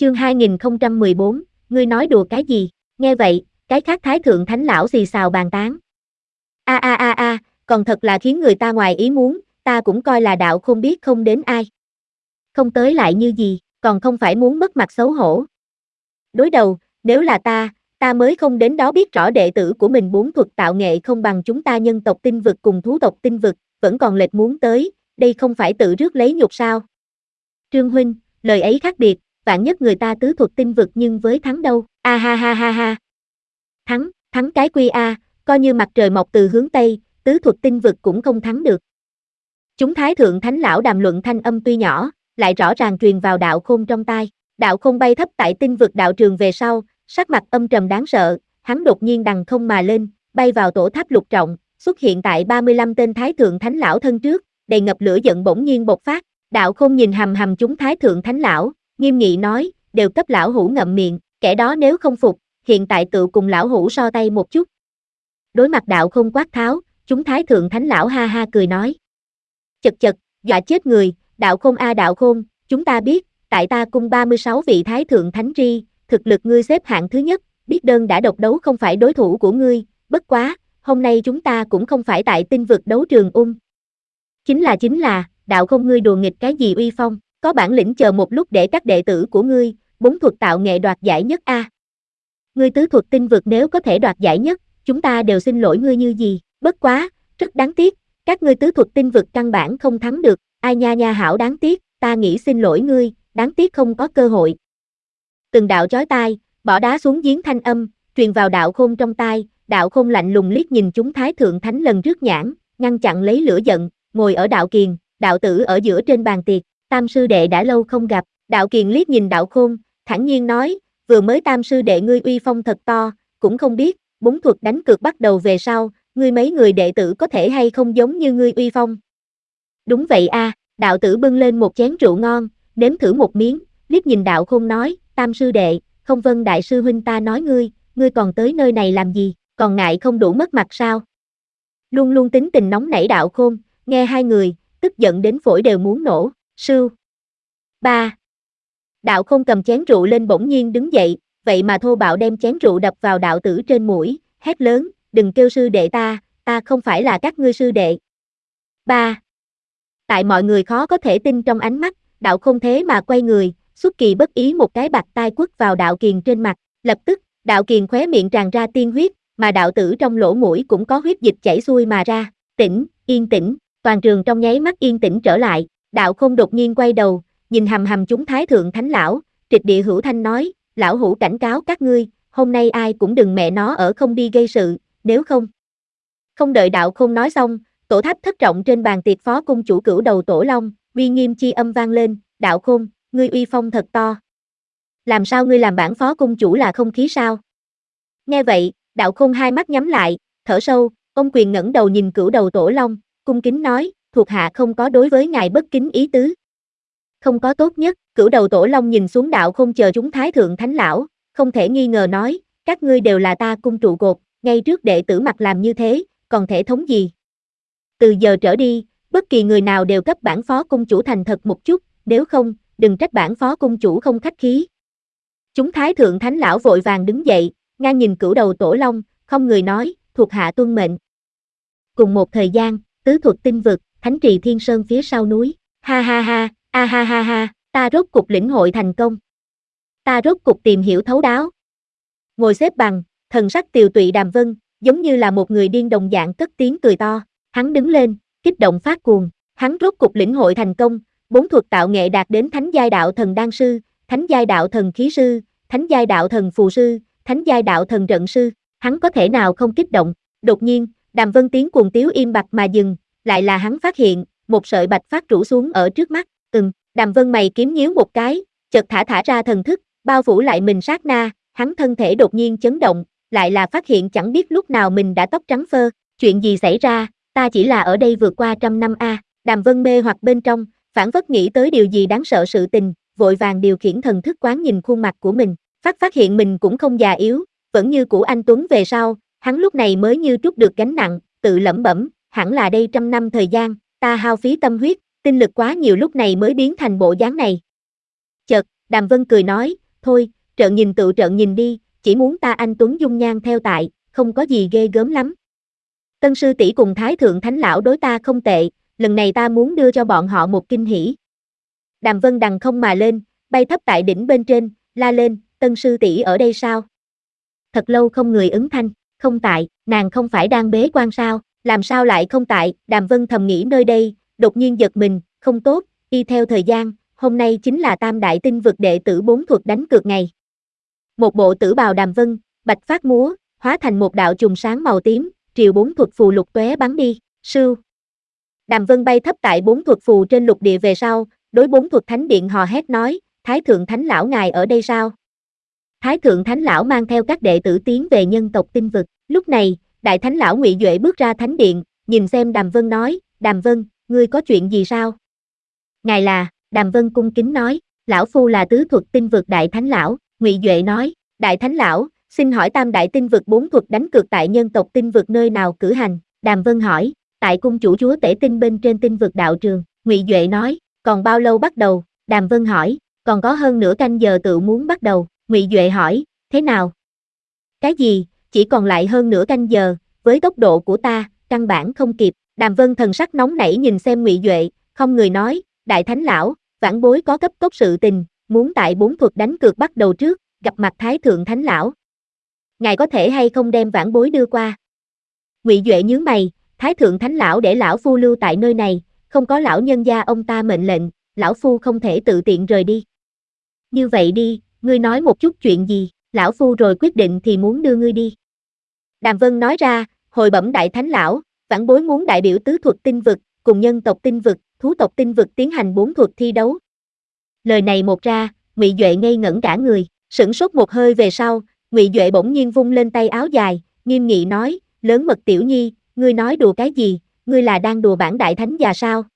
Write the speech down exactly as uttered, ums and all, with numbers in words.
Chương hai nghìn không trăm mười bốn, ngươi nói đùa cái gì? Nghe vậy, cái khác thái thượng thánh lão xì xào bàn tán. A a a a, còn thật là khiến người ta ngoài ý muốn, ta cũng coi là đạo không biết không đến ai. Không tới lại như gì, còn không phải muốn mất mặt xấu hổ. Đối đầu, nếu là ta, ta mới không đến đó biết rõ đệ tử của mình bốn thuật tạo nghệ không bằng chúng ta nhân tộc tinh vực cùng thú tộc tinh vực, vẫn còn lệch muốn tới, đây không phải tự rước lấy nhục sao? Trương huynh, lời ấy khác biệt, vạn nhất người ta tứ thuật tinh vực nhưng với thắng đâu, a ha ha ha ha. Thắng, thắng cái quy a, coi như mặt trời mọc từ hướng Tây, tứ thuật tinh vực cũng không thắng được. Chúng thái thượng thánh lão đàm luận thanh âm tuy nhỏ, lại rõ ràng truyền vào đạo khôn trong tai. Đạo khôn bay thấp tại tinh vực đạo trường về sau, sắc mặt âm trầm đáng sợ, hắn đột nhiên đằng không mà lên, bay vào tổ tháp lục trọng, xuất hiện tại ba mươi lăm tên thái thượng thánh lão thân trước, đầy ngập lửa giận bỗng nhiên bộc phát. Đạo khôn nhìn hầm hầm chúng thái thượng thánh lão, nghiêm nghị nói, đều cấp lão hủ ngậm miệng, kẻ đó nếu không phục, hiện tại tự cùng lão hủ so tay một chút. Đối mặt đạo khôn quát tháo, chúng thái thượng thánh lão ha ha cười nói. Chật chật, dọa chết người, đạo khôn a đạo khôn, chúng ta biết, tại ta cung ba mươi sáu vị thái thượng thánh ri, thực lực ngươi xếp hạng thứ nhất, biết đơn đã độc đấu không phải đối thủ của ngươi, bất quá, hôm nay chúng ta cũng không phải tại tinh vực đấu trường ung. Chính là chính là, đạo khôn ngươi đùa nghịch cái gì uy phong, có bản lĩnh chờ một lúc để các đệ tử của ngươi, bốn thuật tạo nghệ đoạt giải nhất a. Ngươi tứ thuật tinh vực nếu có thể đoạt giải nhất, chúng ta đều xin lỗi ngươi như gì, bất quá, rất đáng tiếc, các ngươi tứ thuật tinh vực căn bản không thắng được, ai nha nha hảo đáng tiếc, ta nghĩ xin lỗi ngươi, đáng tiếc không có cơ hội. Từng đạo chói tai, bỏ đá xuống giếng thanh âm, truyền vào đạo khôn trong tai, đạo khôn lạnh lùng liếc nhìn chúng thái thượng thánh lần rước nhãn, ngăn chặn lấy lửa giận, ngồi ở đạo kiền, đạo tử ở giữa trên bàn tiệc, tam sư đệ đã lâu không gặp, đạo kiền liếc nhìn đạo khôn, thản nhiên nói, vừa mới tam sư đệ ngươi uy phong thật to, cũng không biết, bốn thuật đánh cược bắt đầu về sau, ngươi mấy người đệ tử có thể hay không giống như ngươi uy phong. Đúng vậy a, đạo tử bưng lên một chén rượu ngon, nếm thử một miếng, liếc nhìn đạo khôn nói, tam sư đệ, không vân đại sư huynh ta nói ngươi, ngươi còn tới nơi này làm gì, còn ngại không đủ mất mặt sao? Luôn luôn tính tình nóng nảy đạo khôn, nghe hai người, tức giận đến phổi đều muốn nổ, sưu. Ba. Đạo khôn cầm chén rượu lên bỗng nhiên đứng dậy, vậy mà thô bạo đem chén rượu đập vào đạo tử trên mũi, hét lớn, đừng kêu sư đệ ta, ta không phải là các ngươi sư đệ. Ba. Tại mọi người khó có thể tin trong ánh mắt, đạo khôn thế mà quay người, xuất kỳ bất ý một cái bạt tai quất vào đạo kiền trên mặt, lập tức, đạo kiền khóe miệng tràn ra tiên huyết, mà đạo tử trong lỗ mũi cũng có huyết dịch chảy xuôi mà ra, tĩnh, yên tĩnh, toàn trường trong nháy mắt yên tĩnh trở lại, đạo khôn đột nhiên quay đầu, nhìn hầm hầm chúng thái thượng thánh lão, trịch địa hữu thanh nói, lão hủ cảnh cáo các ngươi, hôm nay ai cũng đừng mẹ nó ở không đi gây sự, nếu không. Không đợi đạo khôn nói xong, tổ tháp thất trọng trên bàn tiệc phó cung chủ cửu đầu tổ long, uy nghiêm chi âm vang lên, đạo khôn, ngươi uy phong thật to. Làm sao ngươi làm bản phó cung chủ là không khí sao? Nghe vậy, đạo khôn hai mắt nhắm lại, thở sâu, ông quyền ngẩng đầu nhìn cửu đầu tổ long, cung kính nói, thuộc hạ không có đối với ngài bất kính ý tứ. Không có tốt nhất, cửu đầu tổ long nhìn xuống đạo khôn chờ chúng thái thượng thánh lão, không thể nghi ngờ nói, các ngươi đều là ta cung trụ cột, ngay trước đệ tử mặt làm như thế, còn thể thống gì? Từ giờ trở đi, bất kỳ người nào đều cấp bản phó cung chủ thành thật một chút, nếu không, đừng trách bản phó cung chủ không khách khí. Chúng thái thượng thánh lão vội vàng đứng dậy, ngang nhìn cửu đầu tổ long, không người nói, thuộc hạ tuân mệnh. Cùng một thời gian, tứ thuật tinh vực, thánh trì thiên sơn phía sau núi, ha ha ha, a ha ha ha, ta rốt cục lĩnh hội thành công. Ta rốt cục tìm hiểu thấu đáo. Ngồi xếp bằng, thần sắc tiều tụy Đàm Vân, giống như là một người điên đồng dạng cất tiếng cười to, hắn đứng lên, kích động phát cuồng, hắn rốt cục lĩnh hội thành công, bốn thuật tạo nghệ đạt đến thánh giai đạo thần đan sư, thánh giai đạo thần khí sư, thánh giai đạo thần phù sư, thánh giai đạo thần trận sư, hắn có thể nào không kích động, đột nhiên, Đàm Vân tiếng cuồng tiếu im bặt mà dừng, lại là hắn phát hiện, một sợi bạch phát rủ xuống ở trước mắt, ừm, Đàm Vân mày kiếm nhíu một cái, chợt thả thả ra thần thức, bao phủ lại mình sát na, hắn thân thể đột nhiên chấn động, lại là phát hiện chẳng biết lúc nào mình đã tóc trắng phơ, chuyện gì xảy ra, ta chỉ là ở đây vượt qua trăm năm a, Đàm Vân mê hoặc bên trong, phảng phất nghĩ tới điều gì đáng sợ sự tình, vội vàng điều khiển thần thức quán nhìn khuôn mặt của mình, phát phát hiện mình cũng không già yếu, vẫn như cũ anh tuấn về sau, hắn lúc này mới như trút được gánh nặng, tự lẩm bẩm, hẳn là đây trăm năm thời gian, ta hao phí tâm huyết, tinh lực quá nhiều lúc này mới biến thành bộ dáng này. Chợt, Đàm Vân cười nói, thôi, trợn nhìn tự trợn nhìn đi, chỉ muốn ta anh tuấn dung nhan theo tại, không có gì ghê gớm lắm. Tân sư tỷ cùng Thái thượng thánh lão đối ta không tệ, lần này ta muốn đưa cho bọn họ một kinh hỉ. Đàm Vân đằng không mà lên, bay thấp tại đỉnh bên trên, la lên, Tân sư tỷ ở đây sao? Thật lâu không người ứng thanh, không tại, nàng không phải đang bế quan sao, làm sao lại không tại, Đàm Vân thầm nghĩ nơi đây, đột nhiên giật mình, không tốt, y theo thời gian, hôm nay chính là tam đại tinh vực đệ tử bốn thuật đánh cược ngày. Một bộ tử bào Đàm Vân, bạch phát múa, hóa thành một đạo chùm sáng màu tím, triều bốn thuật phù lục tóe bắn đi, sưu. Đàm Vân bay thấp tại bốn thuật phù trên lục địa về sau, đối bốn thuật thánh điện hò hét nói, Thái thượng thánh lão ngài ở đây sao? Thái thượng thánh lão mang theo các đệ tử tiến về nhân tộc tinh vực, lúc này, đại thánh lão Ngụy Duệ bước ra thánh điện, nhìn xem Đàm Vân nói, Đàm Vân, ngươi có chuyện gì sao? Ngài là, Đàm Vân cung kính nói, lão phu là tứ thuật tinh vực đại thánh lão, Ngụy Duệ nói, đại thánh lão, xin hỏi tam đại tinh vực bốn thuật đánh cược tại nhân tộc tinh vực nơi nào cử hành? Đàm Vân hỏi, tại cung chủ chúa tể tinh bên trên tinh vực đạo trường, Ngụy Duệ nói, còn bao lâu bắt đầu? Đàm Vân hỏi, còn có hơn nửa canh giờ tự muốn bắt đầu, Ngụy Duệ hỏi, thế nào? Cái gì, chỉ còn lại hơn nửa canh giờ, với tốc độ của ta, căn bản không kịp, Đàm Vân thần sắc nóng nảy nhìn xem Ngụy Duệ, không người nói, đại thánh lão, vãn bối có cấp tốc sự tình, muốn tại bốn thuật đánh cược bắt đầu trước, gặp mặt Thái thượng thánh lão. Ngài có thể hay không đem vãn bối đưa qua? Ngụy Duệ nhướng mày, Thái thượng thánh lão để lão phu lưu tại nơi này, không có lão nhân gia ông ta mệnh lệnh, lão phu không thể tự tiện rời đi. Như vậy đi, ngươi nói một chút chuyện gì, lão phu rồi quyết định thì muốn đưa ngươi đi. Đàm Vân nói ra, hồi bẩm đại thánh lão, vãn bối muốn đại biểu tứ thuật tinh vực, cùng nhân tộc tinh vực, thú tộc tinh vực tiến hành bốn thuật thi đấu. Lời này một ra, Ngụy Duệ ngây ngẩn cả người, sửng sốt một hơi về sau, Ngụy Duệ bỗng nhiên vung lên tay áo dài, nghiêm nghị nói, lớn mật tiểu nhi, ngươi nói đùa cái gì, ngươi là đang đùa bản đại thánh già sao?